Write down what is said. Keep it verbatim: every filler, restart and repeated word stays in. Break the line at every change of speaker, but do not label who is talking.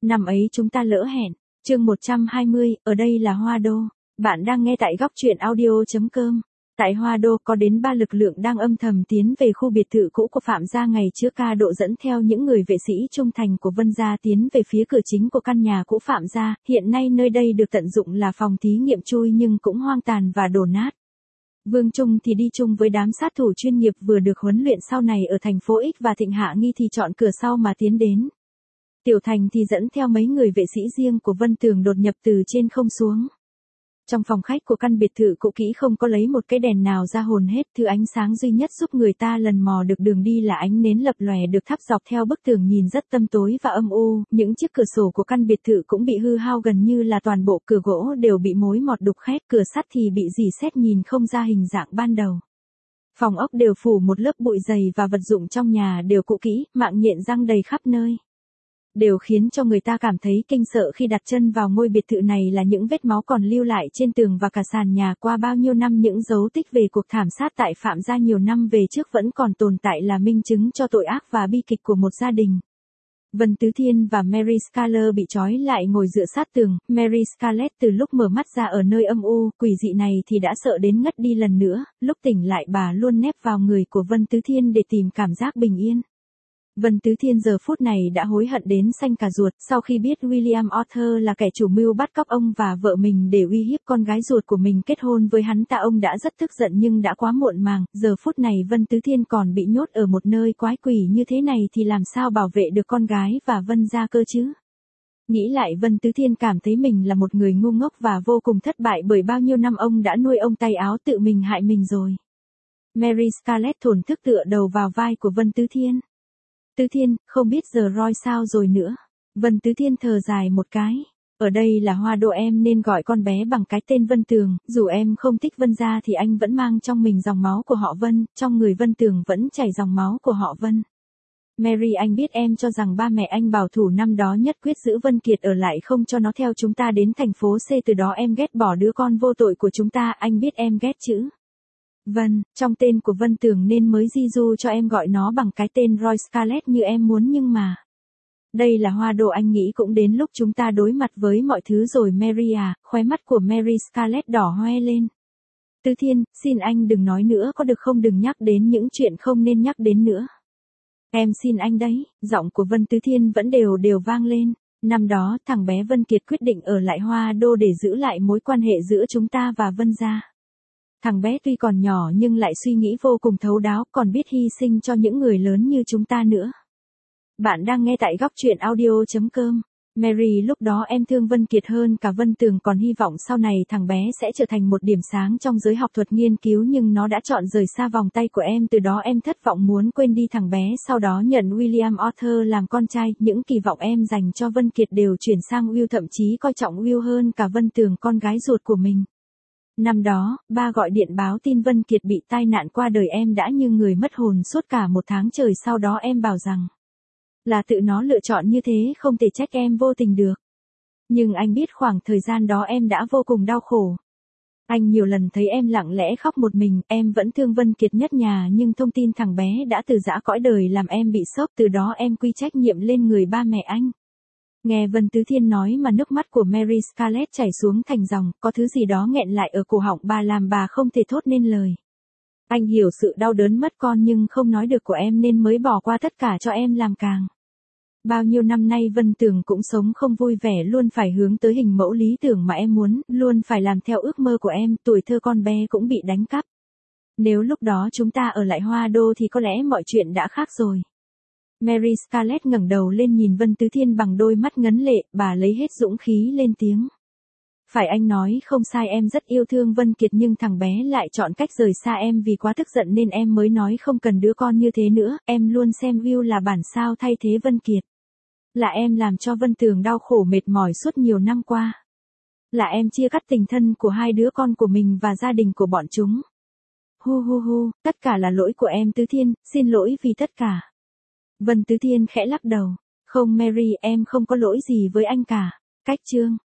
Năm ấy chúng ta lỡ hẹn. Chương một trăm hai mươi, ở đây là Hoa Đô. Bạn đang nghe tại góc truyện audio chấm com. Tại Hoa Đô có đến ba lực lượng đang âm thầm tiến về khu biệt thự cũ của Phạm gia ngày trước, ca độ dẫn theo những người vệ sĩ trung thành của Vân gia tiến về phía cửa chính của căn nhà cũ Phạm gia. Hiện nay nơi đây được tận dụng là phòng thí nghiệm chui nhưng cũng hoang tàn và đổ nát. Vương Trung thì đi chung với đám sát thủ chuyên nghiệp vừa được huấn luyện sau này ở thành phố X, và Thịnh Hạ Nghi thì chọn cửa sau mà tiến đến. Tiểu Thành thì dẫn theo mấy người vệ sĩ riêng của Vân Tường đột nhập từ trên không xuống. Trong phòng khách của căn biệt thự cũ kỹ không có lấy một cái đèn nào ra hồn hết, thứ ánh sáng duy nhất giúp người ta lần mò được đường đi là ánh nến lập lòe được thắp dọc theo bức tường nhìn rất tăm tối và âm u. Những chiếc cửa sổ của căn biệt thự cũng bị hư hao gần như là toàn bộ, cửa gỗ đều bị mối mọt đục khoét, cửa sắt thì bị rỉ sét nhìn không ra hình dạng ban đầu. Phòng ốc đều phủ một lớp bụi dày và vật dụng trong nhà đều cũ kỹ, mạng nhện răng đầy khắp nơi. Đều khiến cho người ta cảm thấy kinh sợ khi đặt chân vào ngôi biệt thự này là những vết máu còn lưu lại trên tường và cả sàn nhà. Qua bao nhiêu năm, những dấu tích về cuộc thảm sát tại Phạm gia nhiều năm về trước vẫn còn tồn tại, là minh chứng cho tội ác và bi kịch của một gia đình. Vân Tứ Thiên và Mary Scarlett bị trói lại ngồi dựa sát tường. Mary Scarlett từ lúc mở mắt ra ở nơi âm u, quỷ dị này thì đã sợ đến ngất đi lần nữa, lúc tỉnh lại bà luôn nép vào người của Vân Tứ Thiên để tìm cảm giác bình yên. Vân Tứ Thiên giờ phút này đã hối hận đến xanh cả ruột, sau khi biết William Arthur là kẻ chủ mưu bắt cóc ông và vợ mình để uy hiếp con gái ruột của mình kết hôn với hắn ta, ông đã rất tức giận nhưng đã quá muộn màng. Giờ phút này Vân Tứ Thiên còn bị nhốt ở một nơi quái quỷ như thế này thì làm sao bảo vệ được con gái và Vân gia cơ chứ? Nghĩ lại, Vân Tứ Thiên cảm thấy mình là một người ngu ngốc và vô cùng thất bại, bởi bao nhiêu năm ông đã nuôi ông tay áo tự mình hại mình rồi. Mary Scarlett thổn thức tựa đầu vào vai của Vân Tứ Thiên. Tứ Thiên, không biết giờ Roy sao rồi nữa? Vân Tứ Thiên thở dài một cái. Ở đây là Hoa Đô, em nên gọi con bé bằng cái tên Vân Tường, dù em không thích Vân gia thì anh vẫn mang trong mình dòng máu của họ Vân, trong người Vân Tường vẫn chảy dòng máu của họ Vân. Mary, anh biết em cho rằng ba mẹ anh bảo thủ năm đó nhất quyết giữ Vân Kiệt ở lại không cho nó theo chúng ta đến thành phố C, từ đó em ghét bỏ đứa con vô tội của chúng ta, anh biết em ghét chữ Vân, trong tên của Vân Tường nên mới di du cho em gọi nó bằng cái tên Roy Scarlett như em muốn, nhưng mà đây là Hoa Đô, anh nghĩ cũng đến lúc chúng ta đối mặt với mọi thứ rồi Mary à. Khóe mắt của Mary Scarlett đỏ hoe lên. Tứ Thiên, xin anh đừng nói nữa có được không, đừng nhắc đến những chuyện không nên nhắc đến nữa. Em xin anh đấy. Giọng của Vân Tứ Thiên vẫn đều đều vang lên. Năm đó thằng bé Vân Kiệt quyết định ở lại Hoa Đô để giữ lại mối quan hệ giữa chúng ta và Vân gia. Thằng bé tuy còn nhỏ nhưng lại suy nghĩ vô cùng thấu đáo, còn biết hy sinh cho những người lớn như chúng ta nữa. Bạn đang nghe tại góc truyện audio chấm com. Mary, lúc đó em thương Vân Kiệt hơn cả Vân Tường, còn hy vọng sau này thằng bé sẽ trở thành một điểm sáng trong giới học thuật nghiên cứu, nhưng nó đã chọn rời xa vòng tay của em, từ đó em thất vọng muốn quên đi thằng bé, sau đó nhận William Arthur làm con trai. Những kỳ vọng em dành cho Vân Kiệt đều chuyển sang Will, thậm chí coi trọng Will hơn cả Vân Tường, con gái ruột của mình. Năm đó, ba gọi điện báo tin Vân Kiệt bị tai nạn qua đời, em đã như người mất hồn suốt cả một tháng trời, sau đó em bảo rằng là tự nó lựa chọn như thế, không thể trách em vô tình được. Nhưng anh biết khoảng thời gian đó em đã vô cùng đau khổ. Anh nhiều lần thấy em lặng lẽ khóc một mình, em vẫn thương Vân Kiệt nhất nhà, nhưng thông tin thằng bé đã từ giã cõi đời làm em bị sốc, từ đó em quy trách nhiệm lên người ba mẹ anh. Nghe Vân Tứ Thiên nói mà nước mắt của Mary Scarlett chảy xuống thành dòng, có thứ gì đó nghẹn lại ở cổ họng bà làm bà không thể thốt nên lời. Anh hiểu sự đau đớn mất con nhưng không nói được của em nên mới bỏ qua tất cả cho em làm càng. Bao nhiêu năm nay Vân Tường cũng sống không vui vẻ, luôn phải hướng tới hình mẫu lý tưởng mà em muốn, luôn phải làm theo ước mơ của em, tuổi thơ con bé cũng bị đánh cắp. Nếu lúc đó chúng ta ở lại Hoa Đô thì có lẽ mọi chuyện đã khác rồi. Mary Scarlett ngẩng đầu lên nhìn Vân Tứ Thiên bằng đôi mắt ngấn lệ, bà lấy hết dũng khí lên tiếng. Phải, anh nói không sai, em rất yêu thương Vân Kiệt nhưng thằng bé lại chọn cách rời xa em, vì quá tức giận nên em mới nói không cần đứa con như thế nữa, em luôn xem Will là bản sao thay thế Vân Kiệt. Là em làm cho Vân Tường đau khổ mệt mỏi suốt nhiều năm qua. Là em chia cắt tình thân của hai đứa con của mình và gia đình của bọn chúng. Hu hu hu, tất cả là lỗi của em Tứ Thiên, xin lỗi vì tất cả. Vân Tứ Thiên khẽ lắc đầu. Không Mary, em không có lỗi gì với anh cả. Cách chương.